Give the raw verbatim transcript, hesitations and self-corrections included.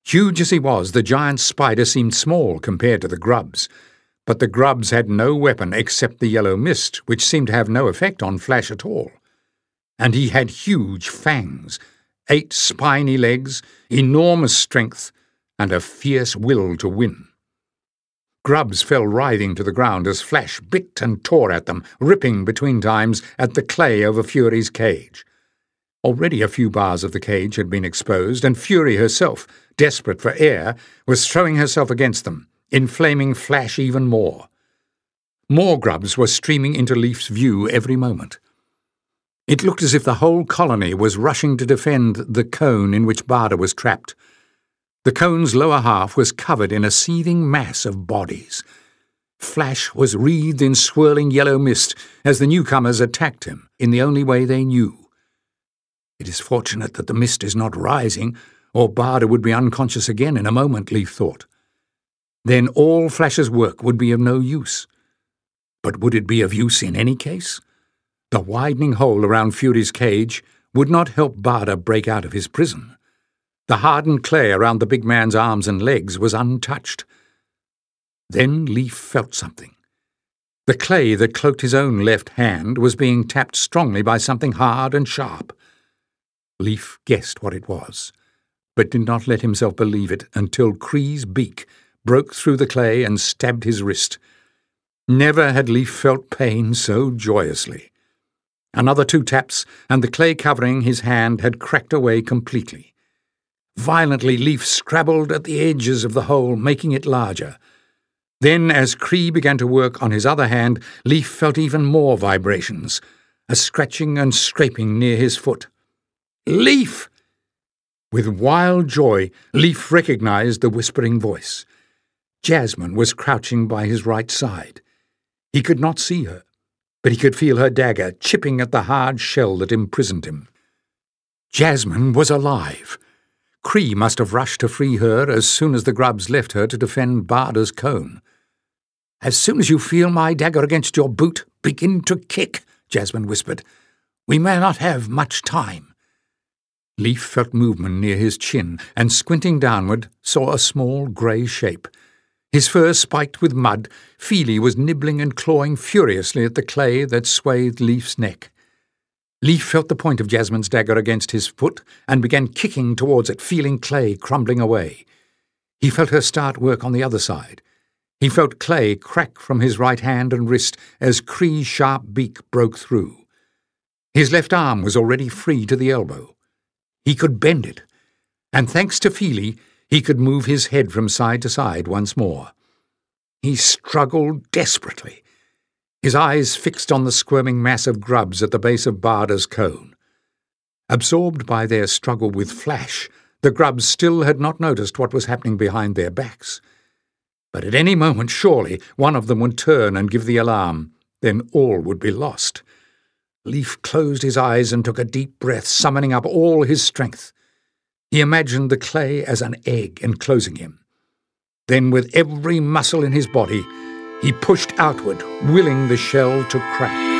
Huge as he was, the giant spider seemed small compared to the grubs, but the grubs had no weapon except the yellow mist, which seemed to have no effect on Flash at all. And he had huge fangs, eight spiny legs, enormous strength, and a fierce will to win. Grubs fell writhing to the ground as Flash bit and tore at them, ripping between times at the clay over Fury's cage. Already a few bars of the cage had been exposed, and Fury herself, desperate for air, was throwing herself against them, inflaming Flash even more. More grubs were streaming into Leaf's view every moment. It looked as if the whole colony was rushing to defend the cone in which Barda was trapped. The cone's lower half was covered in a seething mass of bodies. Flash was wreathed in swirling yellow mist as the newcomers attacked him in the only way they knew. It is fortunate that the mist is not rising, or Barda would be unconscious again in a moment, Leaf thought. Then all Flash's work would be of no use. But would it be of use in any case? The widening hole around Fury's cage would not help Barda break out of his prison. The hardened clay around the big man's arms and legs was untouched. Then Leaf felt something. The clay that cloaked his own left hand was being tapped strongly by something hard and sharp. Leaf guessed what it was, but did not let himself believe it until Kree's beak broke through the clay and stabbed his wrist. Never had Leaf felt pain so joyously. Another two taps, and the clay covering his hand had cracked away completely. Violently, Leaf scrabbled at the edges of the hole, making it larger. Then, as Kree began to work on his other hand, Leaf felt even more vibrations, a scratching and scraping near his foot. Leaf! With wild joy, Leaf recognized the whispering voice. Jasmine was crouching by his right side. He could not see her, but he could feel her dagger chipping at the hard shell that imprisoned him. Jasmine was alive. Kree must have rushed to free her as soon as the grubs left her to defend Barda's cone. "As soon as you feel my dagger against your boot, begin to kick," Jasmine whispered. "We may not have much time." Leaf felt movement near his chin, and squinting downward, saw a small grey shape. His fur spiked with mud, Feely was nibbling and clawing furiously at the clay that swathed Leaf's neck. Leaf felt the point of Jasmine's dagger against his foot and began kicking towards it, feeling clay crumbling away. He felt her start work on the other side. He felt clay crack from his right hand and wrist as Kree's sharp beak broke through. His left arm was already free to the elbow. He could bend it, and thanks to Feely, he could move his head from side to side once more. He struggled desperately, his eyes fixed on the squirming mass of grubs at the base of Barda's cone. Absorbed by their struggle with Flash, the grubs still had not noticed what was happening behind their backs. But at any moment, surely, one of them would turn and give the alarm. Then all would be lost. Leaf closed his eyes and took a deep breath, summoning up all his strength. He imagined the clay as an egg enclosing him. Then, with every muscle in his body, he pushed outward, willing the shell to crack.